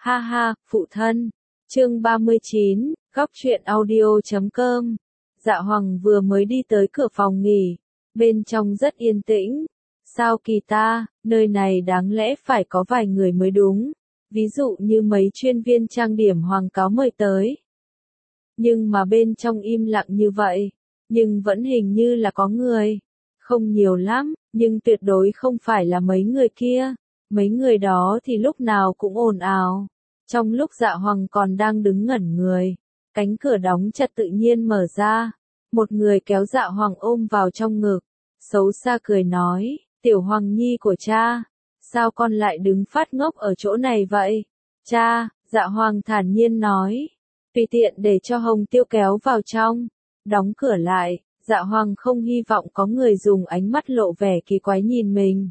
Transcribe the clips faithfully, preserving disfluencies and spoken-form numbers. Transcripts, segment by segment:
Ha ha, phụ thân. Chương ba mươi chín, góc truyện audio chấm com. Dạ Hoàng vừa mới đi tới cửa phòng nghỉ, bên trong rất yên tĩnh. Sao kỳ ta, nơi này đáng lẽ phải có vài người mới đúng, ví dụ như mấy chuyên viên trang điểm hoàng cáo mời tới. Nhưng mà bên trong im lặng như vậy, nhưng vẫn hình như là có người. Không nhiều lắm, nhưng tuyệt đối không phải là mấy người kia. Mấy người đó thì lúc nào cũng ồn ào. Trong lúc Dạ Hoàng còn đang đứng ngẩn người, cánh cửa đóng chặt tự nhiên mở ra. Một người kéo Dạ Hoàng ôm vào trong ngực, xấu xa cười nói, tiểu Hoàng nhi của cha, sao con lại đứng phát ngốc ở chỗ này vậy? Cha, Dạ Hoàng thản nhiên nói, tùy tiện để cho Hồng Tiêu kéo vào trong, đóng cửa lại. Dạ Hoàng không hy vọng có người dùng ánh mắt lộ vẻ kỳ quái nhìn mình.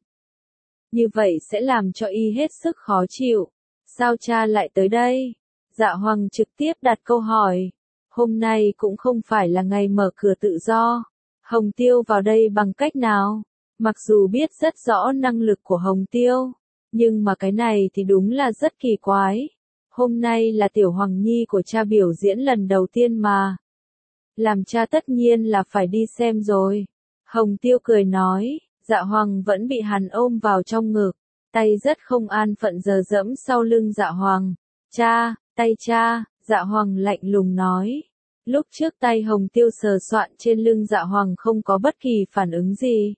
Như vậy sẽ làm cho y hết sức khó chịu. Sao cha lại tới đây? Dạ Hoàng trực tiếp đặt câu hỏi. Hôm nay cũng không phải là ngày mở cửa tự do. Hồng Tiêu vào đây bằng cách nào? Mặc dù biết rất rõ năng lực của Hồng Tiêu, nhưng mà cái này thì đúng là rất kỳ quái. Hôm nay là tiểu Hoàng nhi của cha biểu diễn lần đầu tiên mà. Làm cha tất nhiên là phải đi xem rồi. Hồng Tiêu cười nói, Dạ Hoàng vẫn bị hắn ôm vào trong ngực, tay rất không an phận giờ dẫm sau lưng Dạ Hoàng. Cha, tay cha, Dạ Hoàng lạnh lùng nói. Lúc trước tay Hồng Tiêu sờ soạn trên lưng Dạ Hoàng không có bất kỳ phản ứng gì.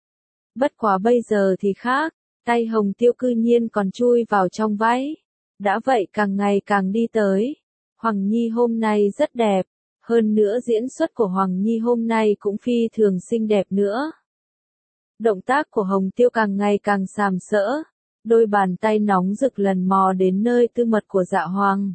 Bất quá bây giờ thì khác, tay Hồng Tiêu cư nhiên còn chui vào trong váy. Đã vậy càng ngày càng đi tới. Hoàng nhi hôm nay rất đẹp. Hơn nữa diễn xuất của Hoàng nhi hôm nay cũng phi thường xinh đẹp nữa. Động tác của Hồng Tiêu càng ngày càng sàm sỡ, đôi bàn tay nóng rực lần mò đến nơi tư mật của Dạ Hoàng.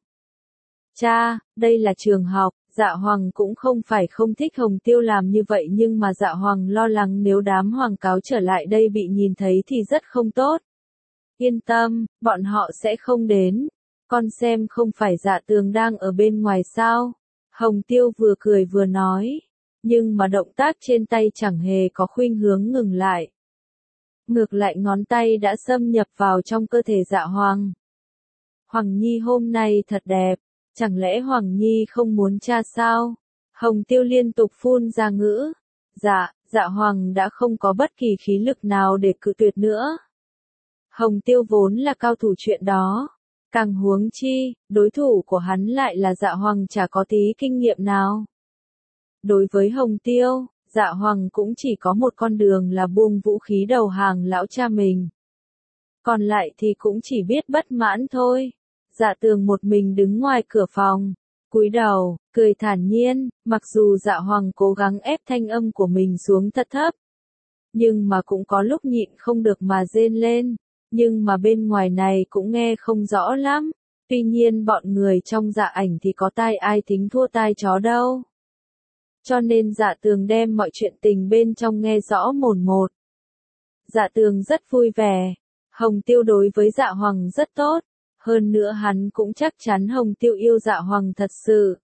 Cha, đây là trường học. Dạ Hoàng cũng không phải không thích Hồng Tiêu làm như vậy, nhưng mà Dạ Hoàng lo lắng nếu đám hoàng cáo trở lại đây bị nhìn thấy thì rất không tốt. Yên tâm, bọn họ sẽ không đến. Con xem không phải Dạ Tường đang ở bên ngoài sao? Hồng Tiêu vừa cười vừa nói, nhưng mà động tác trên tay chẳng hề có khuynh hướng ngừng lại. Ngược lại ngón tay đã xâm nhập vào trong cơ thể Dạ Hoàng. Hoàng nhi hôm nay thật đẹp, chẳng lẽ Hoàng nhi không muốn cha sao? Hồng Tiêu liên tục phun ra ngữ. Dạ, Dạ Hoàng đã không có bất kỳ khí lực nào để cự tuyệt nữa. Hồng Tiêu vốn là cao thủ chuyện đó. Càng huống chi, đối thủ của hắn lại là Dạ Hoàng chả có tí kinh nghiệm nào. Đối với Hồng Tiêu, Dạ Hoàng cũng chỉ có một con đường là buông vũ khí đầu hàng lão cha mình. Còn lại thì cũng chỉ biết bất mãn thôi. Dạ Tường một mình đứng ngoài cửa phòng, cúi đầu, cười thản nhiên, mặc dù Dạ Hoàng cố gắng ép thanh âm của mình xuống thật thấp. Nhưng mà cũng có lúc nhịn không được mà rên lên. Nhưng mà bên ngoài này cũng nghe không rõ lắm. Tuy nhiên bọn người trong Dạ Ảnh thì có tai ai thính thua tai chó đâu. Cho nên Dạ Tường đem mọi chuyện tình bên trong nghe rõ mồn một. Dạ Tường rất vui vẻ. Hồng Tiêu đối với Dạ Hoàng rất tốt. Hơn nữa hắn cũng chắc chắn Hồng Tiêu yêu Dạ Hoàng thật sự.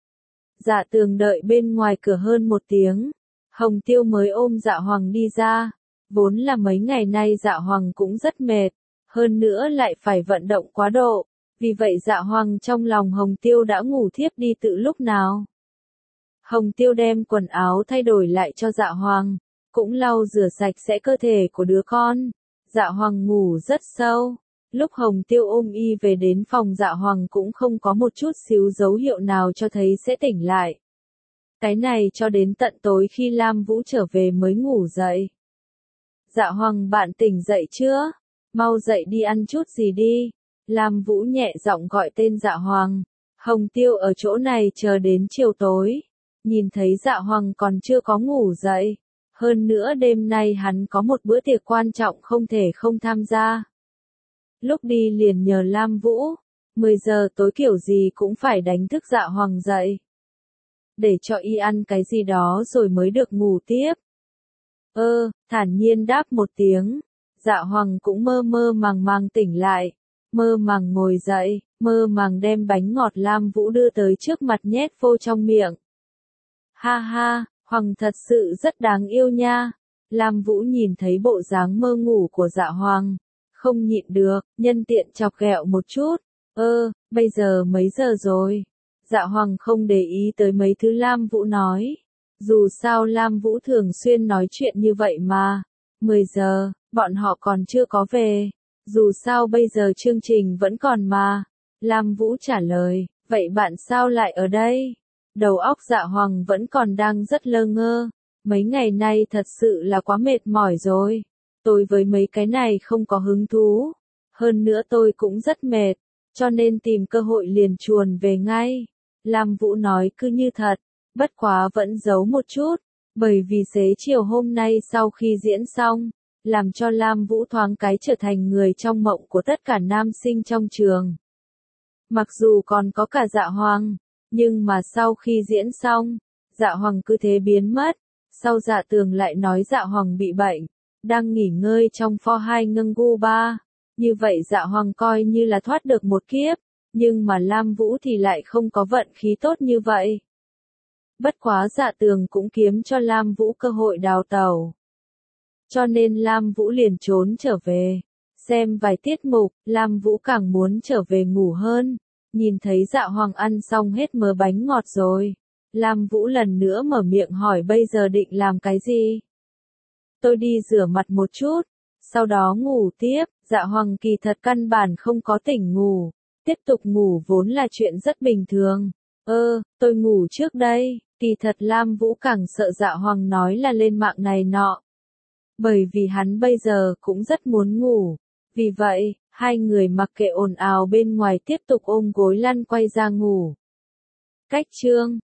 Dạ Tường đợi bên ngoài cửa hơn một tiếng. Hồng Tiêu mới ôm Dạ Hoàng đi ra. Vốn là mấy ngày nay Dạ Hoàng cũng rất mệt, hơn nữa lại phải vận động quá độ, vì vậy Dạ Hoàng trong lòng Hồng Tiêu đã ngủ thiếp đi từ lúc nào. Hồng Tiêu đem quần áo thay đổi lại cho Dạ Hoàng, cũng lau rửa sạch sẽ cơ thể của đứa con. Dạ Hoàng ngủ rất sâu, lúc Hồng Tiêu ôm y về đến phòng Dạ Hoàng cũng không có một chút xíu dấu hiệu nào cho thấy sẽ tỉnh lại. Cái này cho đến tận tối khi Lam Vũ trở về mới ngủ dậy. Dạ Hoàng bạn tỉnh dậy chưa? Mau dậy đi ăn chút gì đi. Lam Vũ nhẹ giọng gọi tên Dạ Hoàng. Hồng Tiêu ở chỗ này chờ đến chiều tối. Nhìn thấy Dạ Hoàng còn chưa có ngủ dậy. Hơn nữa đêm nay hắn có một bữa tiệc quan trọng không thể không tham gia. Lúc đi liền nhờ Lam Vũ. mười giờ tối kiểu gì cũng phải đánh thức Dạ Hoàng dậy. Để cho y ăn cái gì đó rồi mới được ngủ tiếp. Ơ, thản nhiên đáp một tiếng. Dạ Hoàng cũng mơ mơ màng màng tỉnh lại. Mơ màng ngồi dậy, mơ màng đem bánh ngọt Lam Vũ đưa tới trước mặt nhét vô trong miệng. Ha ha, Hoàng thật sự rất đáng yêu nha. Lam Vũ nhìn thấy bộ dáng mơ ngủ của Dạ Hoàng. Không nhịn được, nhân tiện chọc ghẹo một chút. Ơ, bây giờ mấy giờ rồi? Dạ Hoàng không để ý tới mấy thứ Lam Vũ nói. Dù sao Lam Vũ thường xuyên nói chuyện như vậy mà. mười giờ, bọn họ còn chưa có về. Dù sao bây giờ chương trình vẫn còn mà. Lam Vũ trả lời, vậy bạn sao lại ở đây? Đầu óc Dạ Hoàng vẫn còn đang rất lơ ngơ. Mấy ngày nay thật sự là quá mệt mỏi rồi. Tôi với mấy cái này không có hứng thú. Hơn nữa tôi cũng rất mệt, cho nên tìm cơ hội liền chuồn về ngay. Lam Vũ nói cứ như thật, bất quá vẫn giấu một chút, bởi vì xế chiều hôm nay sau khi diễn xong, làm cho Lam Vũ thoáng cái trở thành người trong mộng của tất cả nam sinh trong trường. Mặc dù còn có cả Dạ Hoàng, nhưng mà sau khi diễn xong, Dạ Hoàng cứ thế biến mất. Sau Dạ Tường lại nói Dạ Hoàng bị bệnh, đang nghỉ ngơi trong pho hai ngân gu ba. Như vậy Dạ Hoàng coi như là thoát được một kiếp, nhưng mà Lam Vũ thì lại không có vận khí tốt như vậy. Bất quá Dạ Tường cũng kiếm cho Lam Vũ cơ hội đào tẩu. Cho nên Lam Vũ liền trốn trở về. Xem vài tiết mục, Lam Vũ càng muốn trở về ngủ hơn. Nhìn thấy Dạ Hoàng ăn xong hết mớ bánh ngọt rồi. Lam Vũ lần nữa mở miệng hỏi bây giờ định làm cái gì? Tôi đi rửa mặt một chút, sau đó ngủ tiếp. Dạ Hoàng kỳ thật căn bản không có tỉnh ngủ. Tiếp tục ngủ vốn là chuyện rất bình thường. Ơ, tôi ngủ trước đây. Kỳ thật Lam Vũ càng sợ Dạ Hoàng nói là lên mạng này nọ. Bởi vì hắn bây giờ cũng rất muốn ngủ. Vì vậy, hai người mặc kệ ồn ào bên ngoài tiếp tục ôm gối lăn quay ra ngủ. Cách chương